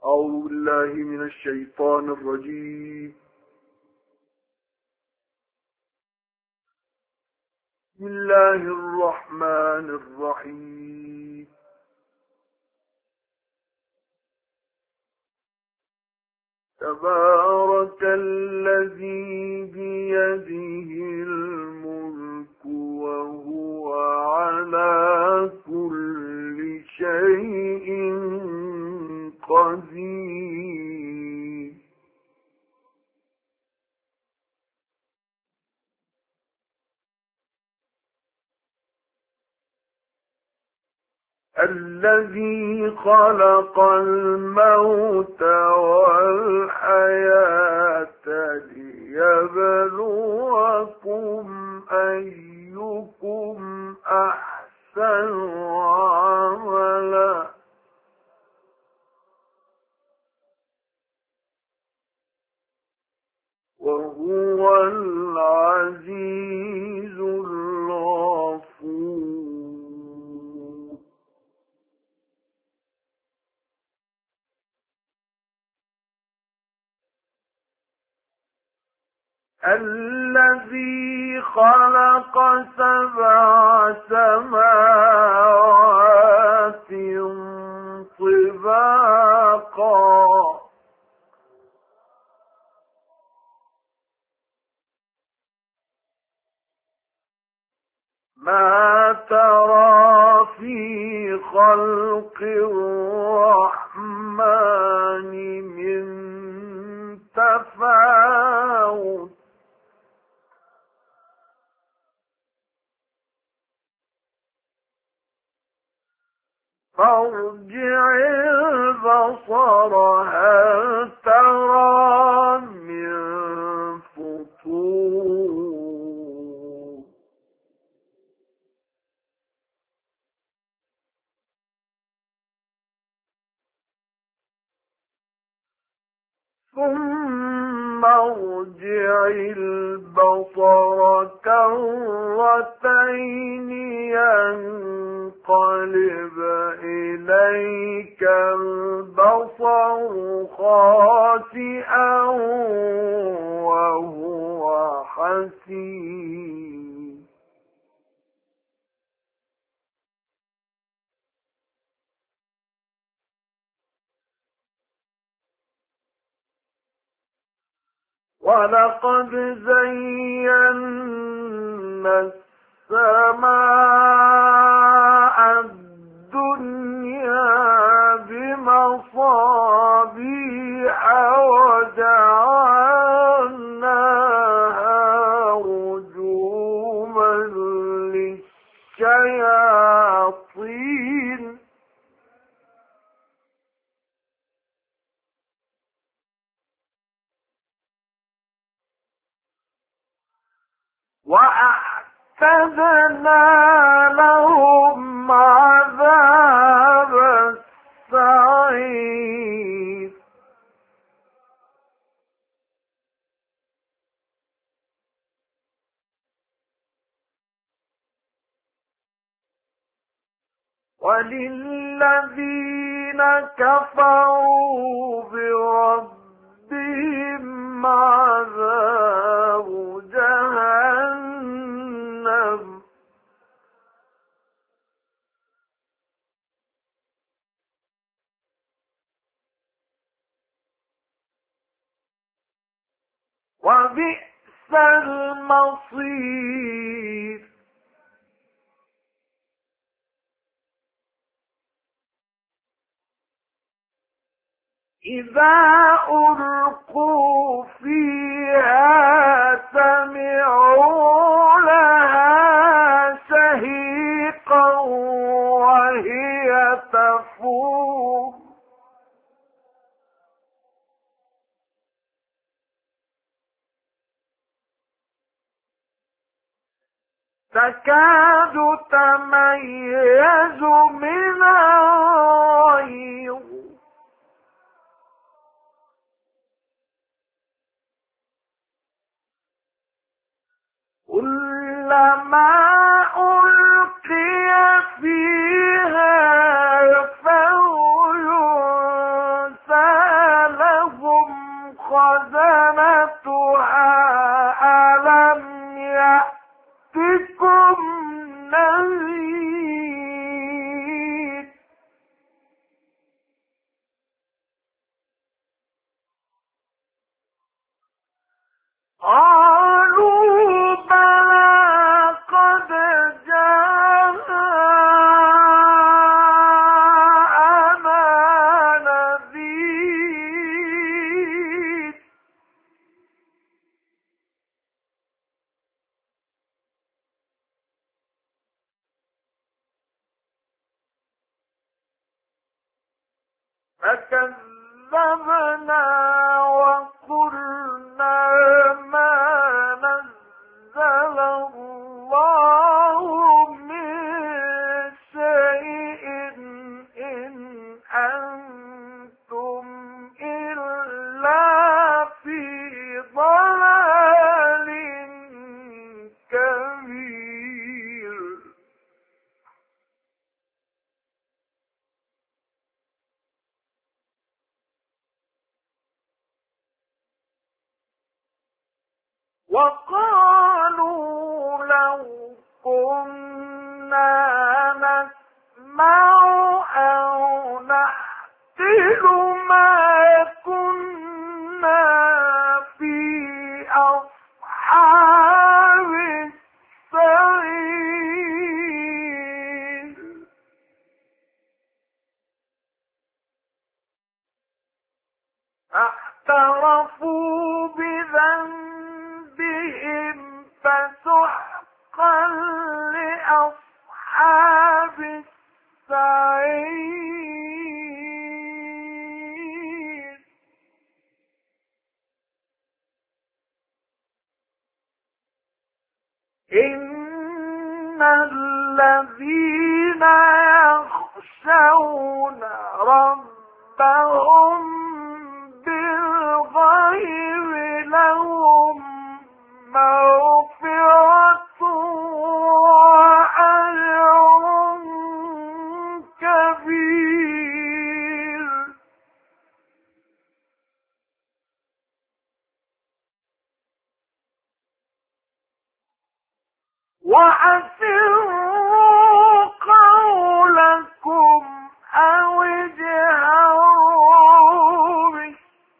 أعوذ بالله من الشيطان الرجيم. بسم الله الرحمن الرحيم. تبارك الذي بيده الملك وهو على كل شيء قدير. الذي خلق الموت والحياة ليبلوكم أيكم أحسن عملا وهو العزيز الغفور. الذي خلق 7 سماوات طباقا ما ترى في خلق الرحمن من تفاوت فارجع البصر هل ترى من فطور ثم ارجع البصر كرتين ينقلب إليك البصر خاسئا وهو حسير ولقد زينا السماء الدنيا بمصابيح وجعلناها رجوما للشياطين وأعتدنا لهم عذاب السعير وللذين كفروا بربهم عذاب جهنم وبئس المصير إذا ألقوا فيها سمعوا لها شهيقا وهي تفور تكاد تميز من الغيظ كلما ألقي فيها فوج وقالوا لو كنا نسمع أو نعقل ما كنا في أصحاب السعير اعترفوا بذنبهم فسحقا لأصحاب السعير إن الذين يخشون ربهم بالغيب لهم مغفرة وأجر كبير وأسروا قولكم أو اجهروا به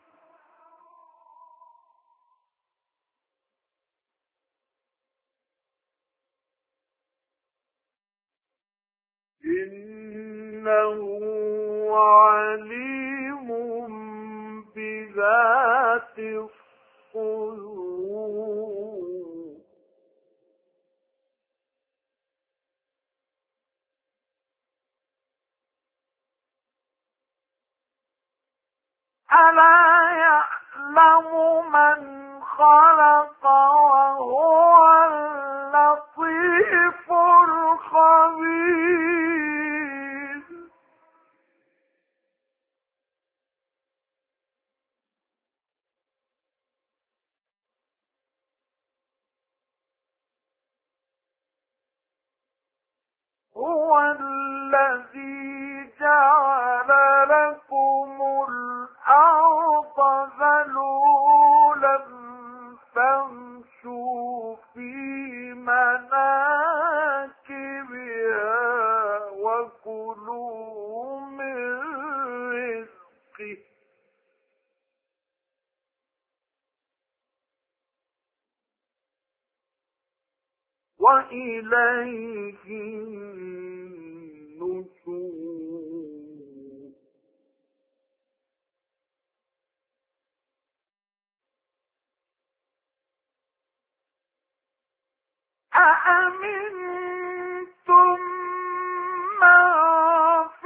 إنه عليم بذات الصدور ألا يعلم من خلق وهو اللطيف الخبير هو الذي جعل لكم الأرض ذلولا فامشوا في مناكبها وكلوا من رزقه وإليه النشور أأمنتم من في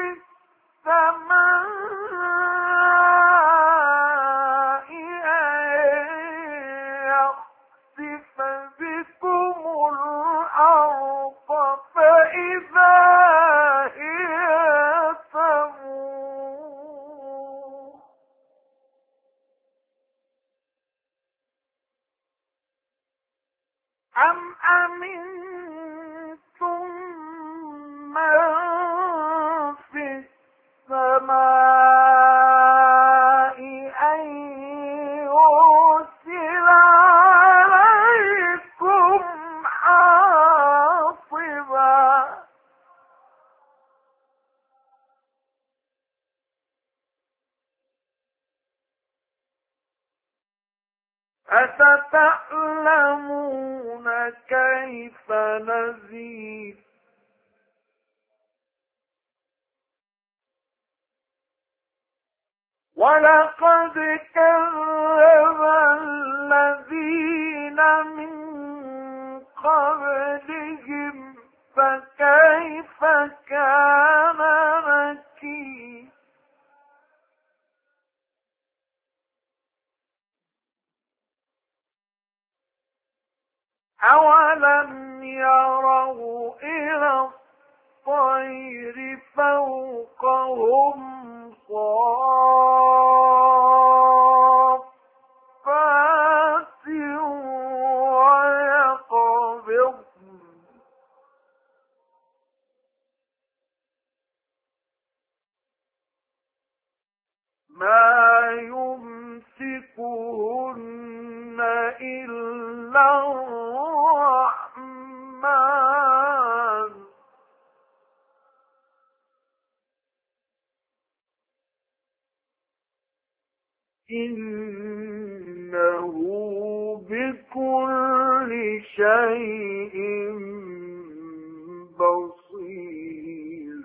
السماء أن يخسف بكم الأرض فإذا هي تمور أم أمنتم من في السماء أن يرسل عليكم حاصبا فستعلمون كيف نذير ولقد كذب الذين من قبلهم فكيف كان نكير أولم يروا إلى الطير فوقهم صافات ويقبضن ما يمسكهن إلا الرحمن إنه بكل شيء بصير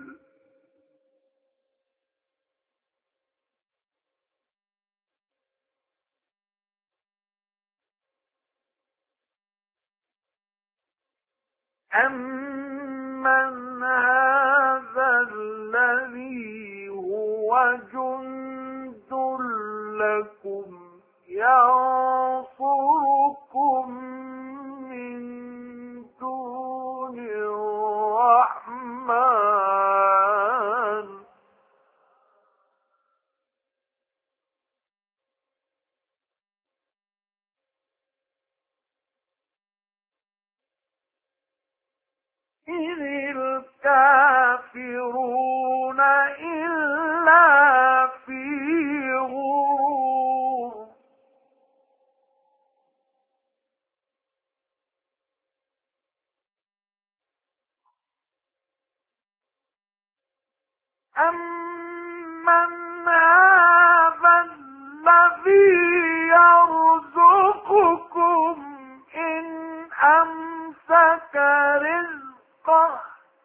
أمن هذا الذي هو جند لكم ينصركم من دون الرحمن إذ الكافرون إلا في غرور أمن هذا الذي يرزقكم إن أمسك رزقه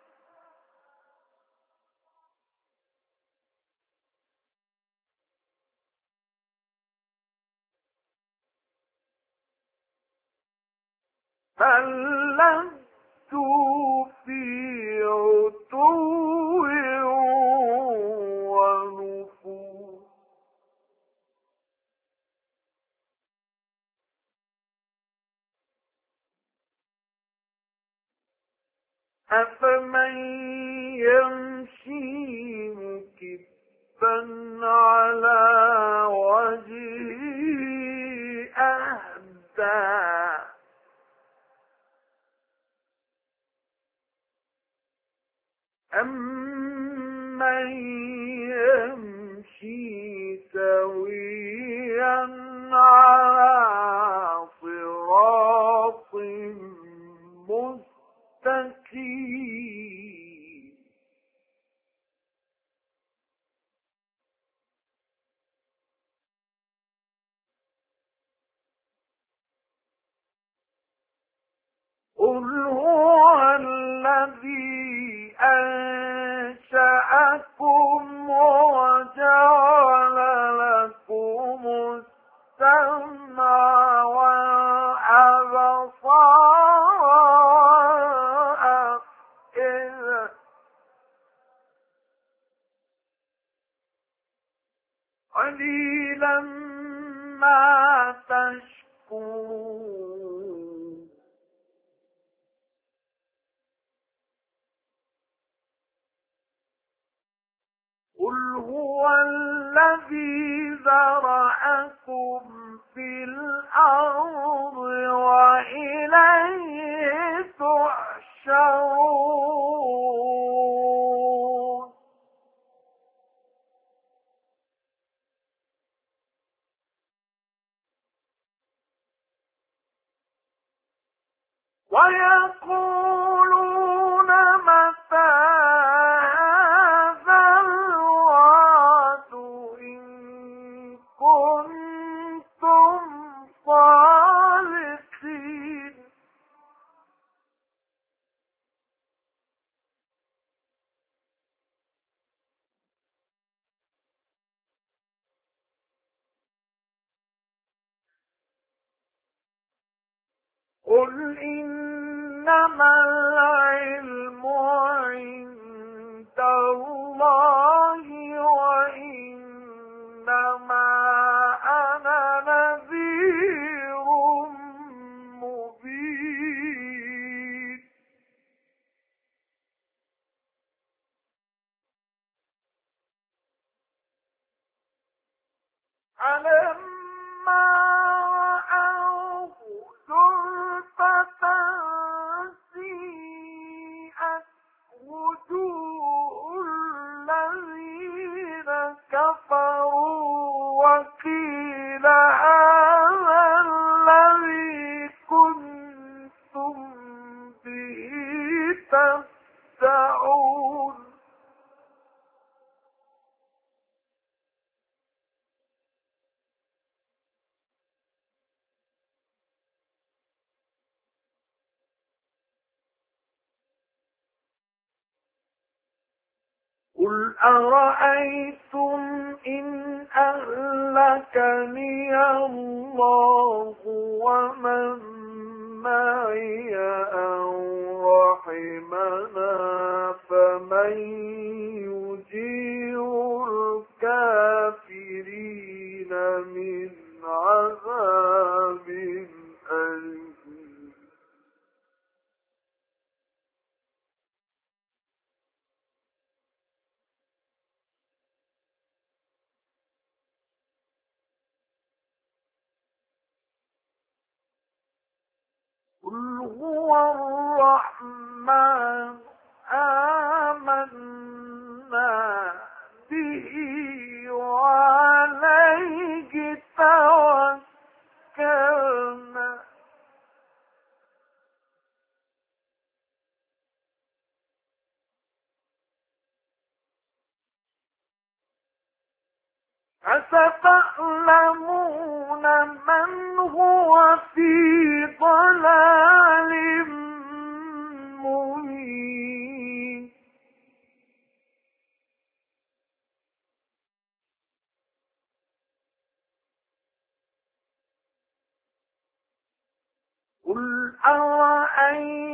بل لجوا في عتو ونفور أفمن يمشي مكبا على وجهه أهدى أمن يمشي سويا على صراط مستقيم قل هو الذي أنشأكم وجعل لكم السمع والأبصار والأفئدة قليلا ما تشكرون قل هو الذي ذرأكم في الأرض وإليه تحشرون ويقولون متى هذا الوعد إن كنتم صادقين قل إنما العلم عند الله وإنما أنا نذير مبين فلما رأوه زلفة سيئت وجوه الذين كفروا وقيل هذا الذي كنتم قل أرأيتم إن أهلكني الله ومن معي أو رحمنا فمن يجير الكافرين من عذاب أليم. قل هو الرحمن آمنا به وعليه توكلنا فستعلمون من هو في ضلال مبين. قل أرأيتم